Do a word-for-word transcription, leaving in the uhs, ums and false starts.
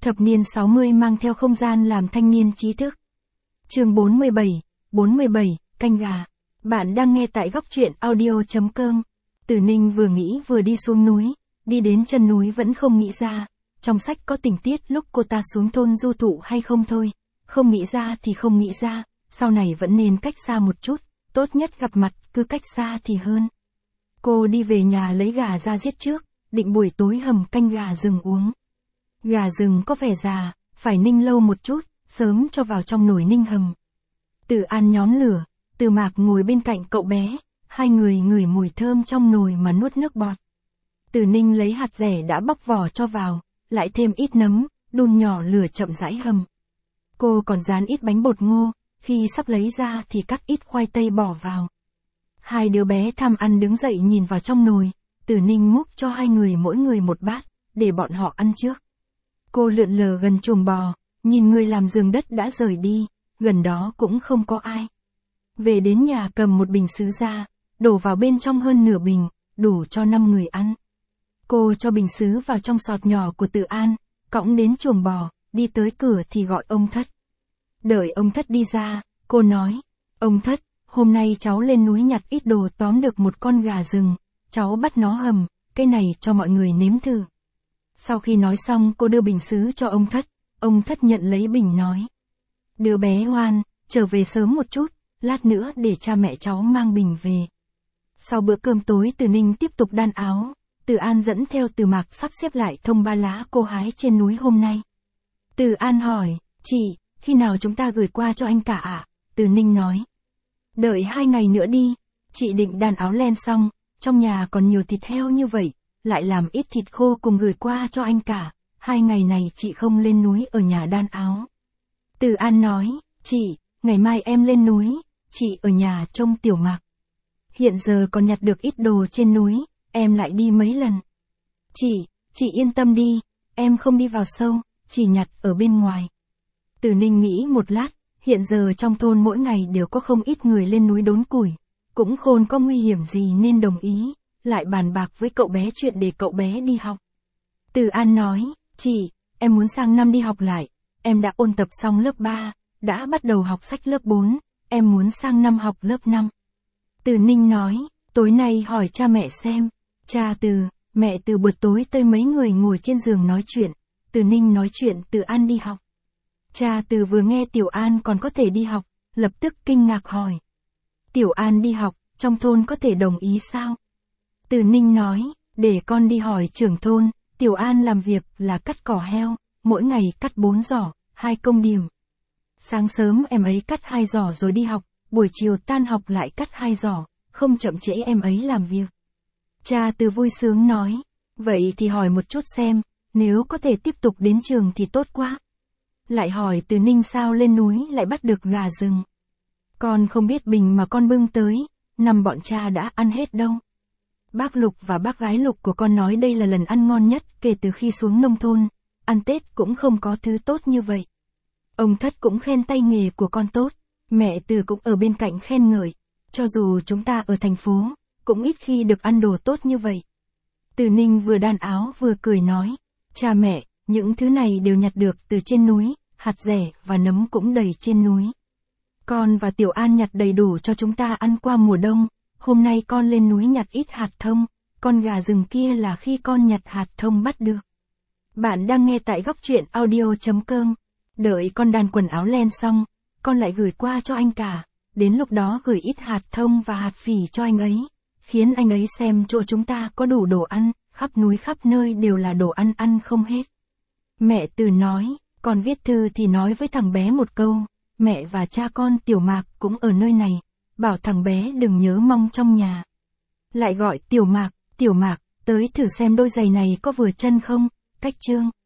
Thập niên sáu mươi mang theo không gian làm thanh niên trí thức. Chương bốn mươi bảy, bốn mươi bảy, canh gà. Bạn đang nghe tại góc truyện audio chấm com. Từ Ninh vừa nghĩ vừa đi xuống núi, đi đến chân núi vẫn không nghĩ ra, trong sách có tình tiết lúc cô ta xuống thôn du thụ hay không thôi, không nghĩ ra thì không nghĩ ra, sau này vẫn nên cách xa một chút, tốt nhất gặp mặt cứ cách xa thì hơn. Cô đi về nhà lấy gà ra giết trước, định buổi tối hầm canh gà rừng uống. Gà rừng có vẻ già, phải ninh lâu một chút, sớm cho vào trong nồi ninh hầm. Từ An nhóm lửa, Từ Mạc ngồi bên cạnh cậu bé, hai người ngửi mùi thơm trong nồi mà nuốt nước bọt. Từ Ninh lấy hạt dẻ đã bóc vỏ cho vào, lại thêm ít nấm, đun nhỏ lửa chậm rãi hầm. Cô còn rán ít bánh bột ngô, khi sắp lấy ra thì cắt ít khoai tây bỏ vào. Hai đứa bé tham ăn đứng dậy nhìn vào trong nồi, Từ Ninh múc cho hai người mỗi người một bát, để bọn họ ăn trước. Cô lượn lờ gần chuồng bò, nhìn người làm giường đất đã rời đi, gần đó cũng không có ai. Về đến nhà cầm một bình sứ ra, đổ vào bên trong hơn nửa bình, đủ cho năm người ăn. Cô cho bình sứ vào trong sọt nhỏ của Từ An, cõng đến chuồng bò, đi tới cửa thì gọi ông Thất. Đợi ông Thất đi ra, cô nói, ông Thất, hôm nay cháu lên núi nhặt ít đồ tóm được một con gà rừng, cháu bắt nó hầm, cái này cho mọi người nếm thử. Sau khi nói xong cô đưa bình sứ cho ông Thất, ông Thất nhận lấy bình nói. Đứa bé ngoan, trở về sớm một chút, lát nữa để cha mẹ cháu mang bình về. Sau bữa cơm tối Từ Ninh tiếp tục đan áo, Từ An dẫn theo Từ Mạc sắp xếp lại thông ba lá cô hái trên núi hôm nay. Từ An hỏi, chị, khi nào chúng ta gửi qua cho anh cả ạ? À? Từ Ninh nói. Đợi hai ngày nữa đi, chị định đan áo len xong, trong nhà còn nhiều thịt heo như vậy, lại làm ít thịt khô cùng gửi qua cho anh cả, hai ngày này chị không lên núi ở nhà đan áo. Từ An nói, chị, ngày mai em lên núi, chị ở nhà trông Tiểu Mạc. Hiện giờ còn nhặt được ít đồ trên núi, em lại đi mấy lần. Chị, chị yên tâm đi, em không đi vào sâu, chỉ nhặt ở bên ngoài. Từ Ninh nghĩ một lát, hiện giờ trong thôn mỗi ngày đều có không ít người lên núi đốn củi, cũng khôn có nguy hiểm gì nên đồng ý, lại bàn bạc với cậu bé chuyện để cậu bé đi học. Từ An nói, chị, em muốn sang năm đi học lại, em đã ôn tập xong lớp ba, đã bắt đầu học sách lớp bốn, em muốn sang năm học lớp năm. Từ Ninh nói, tối nay hỏi cha mẹ xem, cha Từ, mẹ Từ buổi tối tới mấy người ngồi trên giường nói chuyện, Từ Ninh nói chuyện Từ An đi học. Cha Từ vừa nghe Tiểu An còn có thể đi học, lập tức kinh ngạc hỏi. Tiểu An đi học, trong thôn có thể đồng ý sao? Từ Ninh nói, để con đi hỏi trưởng thôn, Tiểu An làm việc là cắt cỏ heo, mỗi ngày cắt bốn giỏ, hai công điểm. Sáng sớm em ấy cắt hai giỏ rồi đi học, buổi chiều tan học lại cắt hai giỏ, không chậm trễ em ấy làm việc. Cha Từ vui sướng nói, vậy thì hỏi một chút xem, nếu có thể tiếp tục đến trường thì tốt quá. Lại hỏi Từ Ninh sao lên núi lại bắt được gà rừng. Con không biết bình mà con bưng tới, năm bọn cha đã ăn hết đâu. Bác Lục và bác gái Lục của con nói đây là lần ăn ngon nhất kể từ khi xuống nông thôn, ăn Tết cũng không có thứ tốt như vậy. Ông Thất cũng khen tay nghề của con tốt, mẹ Từ cũng ở bên cạnh khen ngợi, cho dù chúng ta ở thành phố, cũng ít khi được ăn đồ tốt như vậy. Từ Ninh vừa đan áo vừa cười nói, cha mẹ, những thứ này đều nhặt được từ trên núi, hạt dẻ và nấm cũng đầy trên núi. Con và Tiểu An nhặt đầy đủ cho chúng ta ăn qua mùa đông, hôm nay con lên núi nhặt ít hạt thông, con gà rừng kia là khi con nhặt hạt thông bắt được. Bạn đang nghe tại góc truyện audio chấm com. Đợi con đan quần áo len xong, con lại gửi qua cho anh cả, đến lúc đó gửi ít hạt thông và hạt phỉ cho anh ấy, khiến anh ấy xem chỗ chúng ta có đủ đồ ăn, khắp núi khắp nơi đều là đồ ăn ăn không hết. Mẹ Từ nói, con viết thư thì nói với thằng bé một câu, mẹ và cha con Tiểu Mạc cũng ở nơi này, bảo thằng bé đừng nhớ mong trong nhà. Lại gọi Tiểu Mạc, Tiểu Mạc, tới thử xem đôi giày này có vừa chân không, cách chương.